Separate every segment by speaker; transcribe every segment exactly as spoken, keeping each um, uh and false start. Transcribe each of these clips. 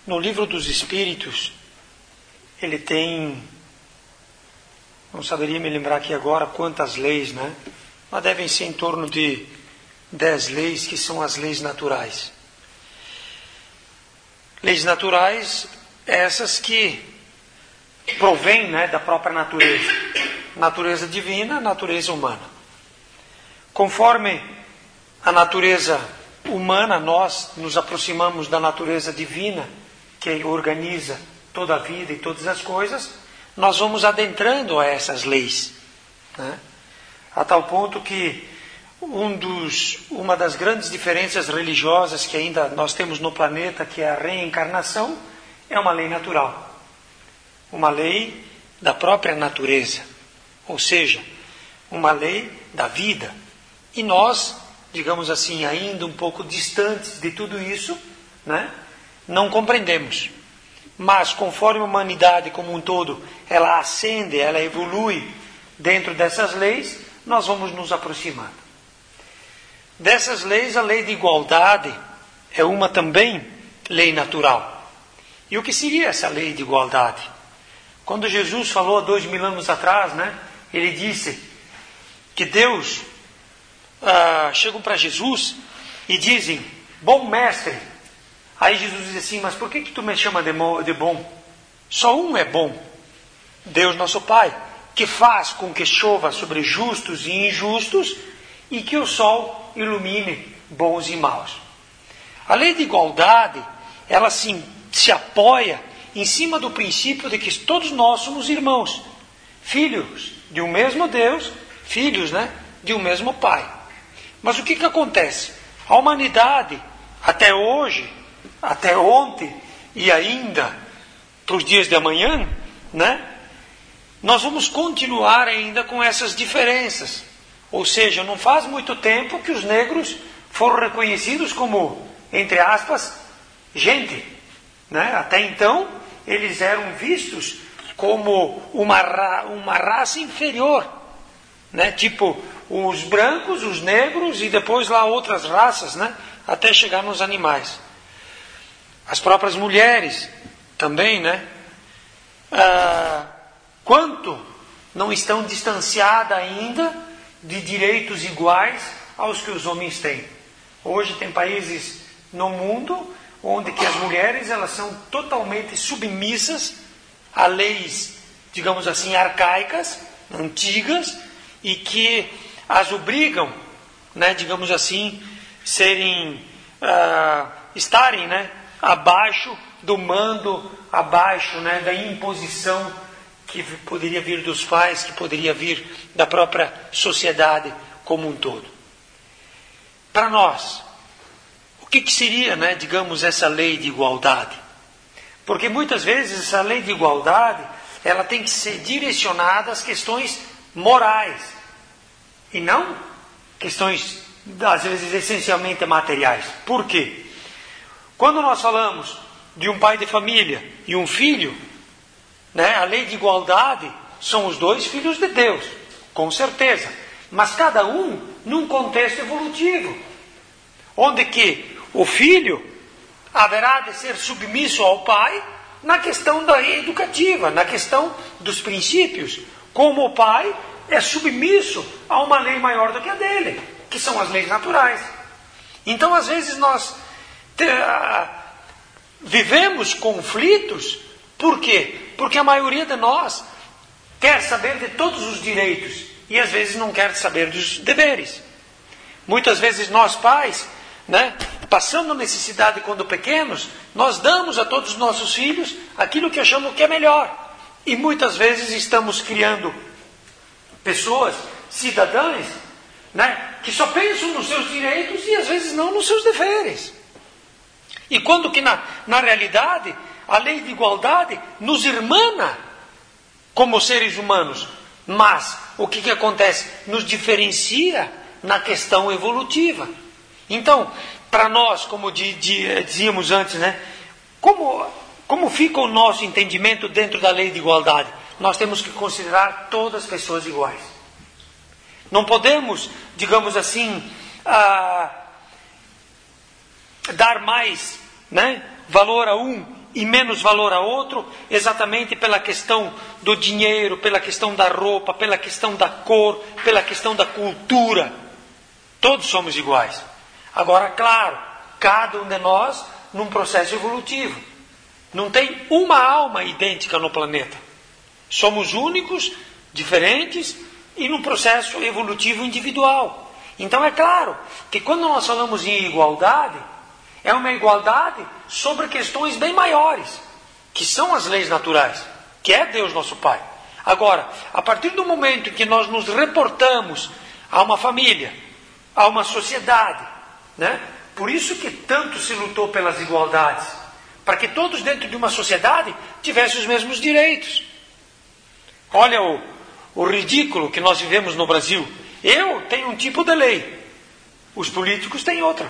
Speaker 1: No Livro dos Espíritos, ele tem, não saberia me lembrar aqui agora quantas leis, né? Mas devem ser em torno de dez leis, que são as leis naturais. Leis naturais, essas que provêm, né, da própria natureza. Natureza divina, natureza humana. Conforme a natureza humana, nós nos aproximamos da natureza divina, que organiza toda a vida e todas as coisas, nós vamos adentrando a essas leis, né? A tal ponto que um dos, uma das grandes diferenças religiosas que ainda nós temos no planeta, que é a reencarnação, é uma lei natural. Uma lei da própria natureza. Ou seja, uma lei da vida. E nós, digamos assim, ainda um pouco distantes de tudo isso, né, não compreendemos. Mas conforme a humanidade como um todo, ela ascende, ela evolui dentro dessas leis, nós vamos nos aproximando. Dessas leis, a lei de igualdade é uma também lei natural. E o que seria essa lei de igualdade? Quando Jesus falou há dois mil anos atrás, né, ele disse que Deus, ah, chegam para Jesus e dizem, bom mestre. Aí Jesus diz assim, mas por que, que tu me chama de, de bom? Só um é bom, Deus nosso Pai, que faz com que chova sobre justos e injustos e que o sol ilumine bons e maus. A lei de igualdade, ela se, se apoia em cima do princípio de que todos nós somos irmãos, filhos de um mesmo Deus, filhos, né, de um mesmo Pai. Mas o que, que acontece? A humanidade, até hoje, até ontem e ainda para os dias de amanhã, né, nós vamos continuar ainda com essas diferenças. Ou seja, não faz muito tempo que os negros foram reconhecidos como, entre aspas, gente, né? Até então, eles eram vistos como uma, ra- uma raça inferior, né? Tipo os brancos, os negros e depois lá outras raças, né? Até chegar nos animais. As próprias mulheres também, né? Ah, quanto não estão distanciadas ainda de direitos iguais aos que os homens têm. Hoje tem países no mundo onde que as mulheres elas são totalmente submissas a leis, digamos assim, arcaicas, antigas, e que as obrigam, né, digamos assim, serem, uh, estarem, né, abaixo do mando, abaixo, né, da imposição que poderia vir dos pais, que poderia vir da própria sociedade como um todo. Para nós, o que, que seria, né, digamos, essa lei de igualdade? Porque muitas vezes essa lei de igualdade, ela tem que ser direcionada às questões morais, e não questões, às vezes, essencialmente materiais. Por quê? Quando nós falamos de um pai de família e um filho, né, a lei de igualdade são os dois filhos de Deus, com certeza. Mas cada um num contexto evolutivo, onde que o filho haverá de ser submisso ao pai na questão da educativa, na questão dos princípios, como o pai é submisso a uma lei maior do que a dele, que são as leis naturais. Então, às vezes, nós te, uh, vivemos conflitos. Por quê? Porque a maioria de nós quer saber de todos os direitos e às vezes não quer saber dos deveres. Muitas vezes nós pais, né, passando necessidade quando pequenos, nós damos a todos os nossos filhos aquilo que achamos que é melhor. E muitas vezes estamos criando pessoas, cidadãs, né, que só pensam nos seus direitos e às vezes não nos seus deveres. E quando que na, na realidade a lei de igualdade nos irmana como seres humanos, mas o que, que acontece? Nos diferencia na questão evolutiva. Então, para nós, como de, de, dizíamos antes, né, como, como fica o nosso entendimento dentro da lei de igualdade? Nós temos que considerar todas as pessoas iguais. Não podemos, digamos assim, ah, dar mais, né, valor a um e menos valor a outro, exatamente pela questão do dinheiro, pela questão da roupa, pela questão da cor, pela questão da cultura. Todos somos iguais. Agora, claro, cada um de nós num processo evolutivo. Não tem uma alma idêntica no planeta. Somos únicos, diferentes e num processo evolutivo individual. Então é claro que quando nós falamos em igualdade, é uma igualdade sobre questões bem maiores, que são as leis naturais, que é Deus nosso Pai. Agora, a partir do momento em que nós nos reportamos a uma família, a uma sociedade, né? Por isso que tanto se lutou pelas igualdades, para que todos dentro de uma sociedade tivessem os mesmos direitos. Olha o, o ridículo que nós vivemos no Brasil. Eu tenho um tipo de lei, os políticos têm outra.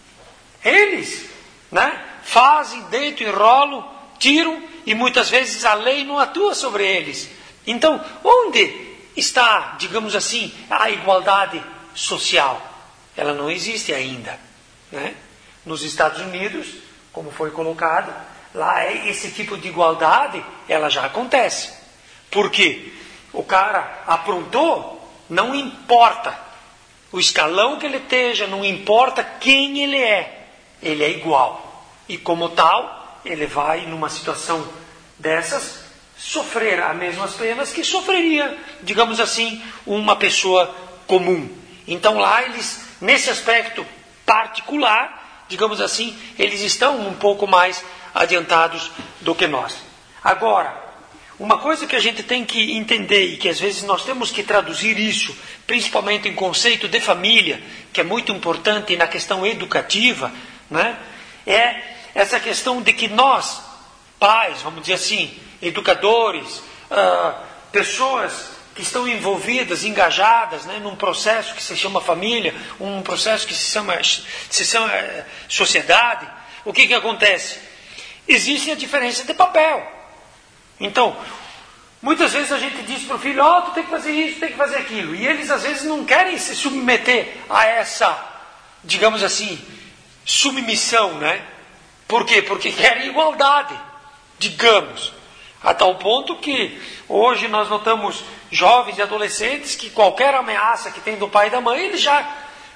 Speaker 1: Eles, né, fazem, deitam, enrolam, tiram e muitas vezes a lei não atua sobre eles. Então, onde está, digamos assim, a igualdade social? Ela não existe ainda, né? Nos Estados Unidos, como foi colocado, lá esse tipo de igualdade, ela já acontece. Por quê? O cara aprontou, não importa o escalão que ele esteja, não importa quem ele é, ele é igual. E como tal, ele vai, numa situação dessas, sofrer as mesmas penas que sofreria, digamos assim, uma pessoa comum. Então lá eles, nesse aspecto particular, digamos assim, eles estão um pouco mais adiantados do que nós. Agora, uma coisa que a gente tem que entender e que às vezes nós temos que traduzir isso, principalmente em conceito de família, que é muito importante na questão educativa, né? É essa questão de que nós, pais, vamos dizer assim, educadores, uh, pessoas que estão envolvidas, engajadas, né, num processo que se chama família, um processo que se chama, se chama uh, sociedade, o que que acontece? Existe a diferença de papel. Então, muitas vezes a gente diz para o filho, ó, oh, tu tem que fazer isso, tem que fazer aquilo. E eles às vezes não querem se submeter a essa, digamos assim, submissão, né? Por quê? Porque querem igualdade, digamos. A tal ponto que hoje nós notamos jovens e adolescentes que qualquer ameaça que tem do pai e da mãe, eles já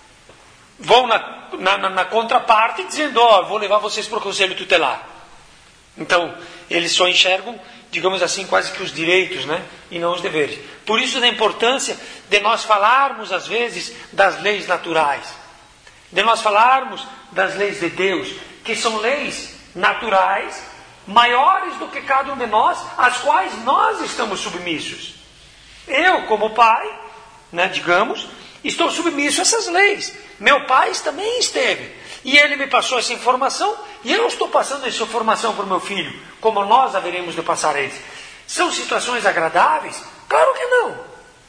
Speaker 1: vão na, na, na contraparte dizendo, ó, oh, vou levar vocês para o conselho tutelar. Então, eles só enxergam, digamos assim, quase que os direitos, né? E não os deveres. Por isso da importância de nós falarmos, às vezes, das leis naturais. De nós falarmos das leis de Deus, que são leis naturais, maiores do que cada um de nós, às quais nós estamos submissos. Eu, como pai, né, digamos, estou submisso a essas leis. Meu pai também esteve. E ele me passou essa informação, e eu estou passando essa informação para o meu filho, como nós haveremos de passar a eles. São situações agradáveis? Claro que não.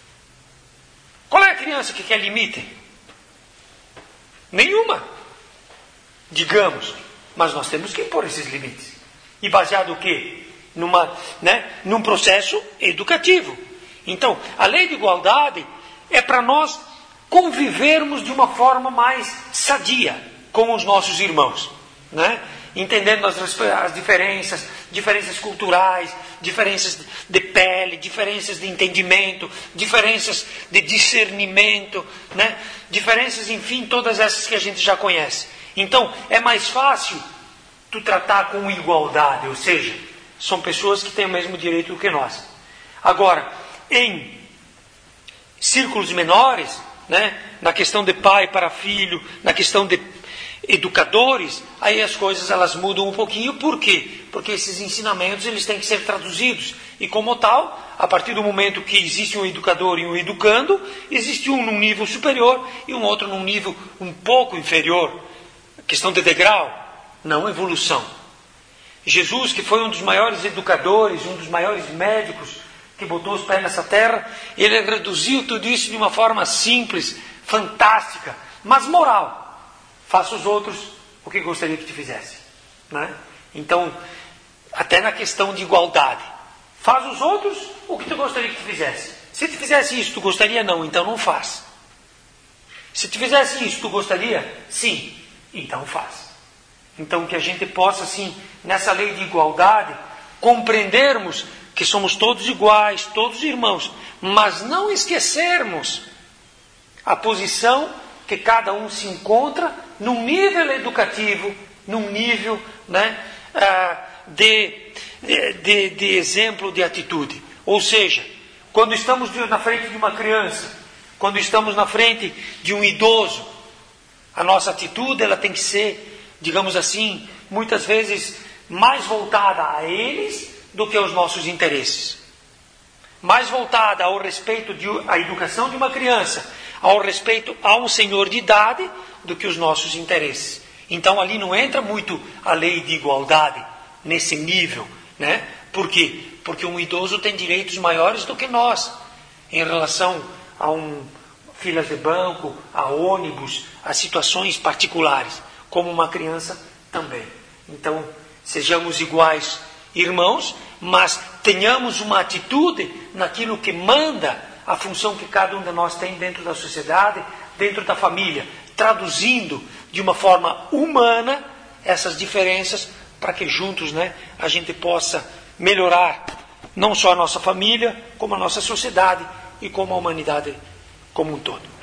Speaker 1: Qual é a criança que quer limite? Nenhuma. Digamos, mas nós temos que impor esses limites. E baseado o quê? Numa, né, num processo educativo. Então, a lei de igualdade é para nós convivermos de uma forma mais sadia com os nossos irmãos, né? Entendendo as, as diferenças, diferenças culturais, diferenças de pele, diferenças de entendimento, diferenças de discernimento, né? Diferenças, enfim, todas essas que a gente já conhece. Então, é mais fácil tu tratar com igualdade, ou seja, são pessoas que têm o mesmo direito do que nós. Agora, em círculos menores, né? Na questão de pai para filho, na questão de educadores, aí as coisas elas mudam um pouquinho. Por quê? Porque esses ensinamentos eles têm que ser traduzidos. E como tal, a partir do momento que existe um educador e um educando, existe um num nível superior e um outro num nível um pouco inferior. Questão de degrau, não evolução. Jesus, que foi um dos maiores educadores, um dos maiores médicos que botou os pés nessa terra, ele reduziu tudo isso de uma forma simples, fantástica, mas moral. Faça os outros o que gostaria que te fizesse, né? Então, até na questão de igualdade, faz os outros o que tu gostaria que te fizesse. Se te fizesse isso, tu gostaria? Não, então não faz. Se te fizesse isso, tu gostaria? Sim, então faz. Então que a gente possa, assim, nessa lei de igualdade, compreendermos que somos todos iguais, todos irmãos, mas não esquecermos a posição que cada um se encontra num nível educativo, num nível, né, de, de, de exemplo de atitude. Ou seja, quando estamos na frente de uma criança, quando estamos na frente de um idoso, a nossa atitude ela tem que ser, digamos assim, muitas vezes mais voltada a eles do que aos nossos interesses. Mais voltada ao respeito da educação de uma criança, ao respeito a um senhor de idade, do que os nossos interesses. Então ali não entra muito a lei de igualdade nesse nível, né? Por quê? Porque um idoso tem direitos maiores do que nós, em relação a um filas de banco, a ônibus, a situações particulares, como uma criança também. Então, sejamos iguais irmãos, mas tenhamos uma atitude naquilo que manda a função que cada um de nós tem dentro da sociedade, dentro da família, traduzindo de uma forma humana essas diferenças para que juntos, né, a gente possa melhorar não só a nossa família, como a nossa sociedade e como a humanidade como um todo.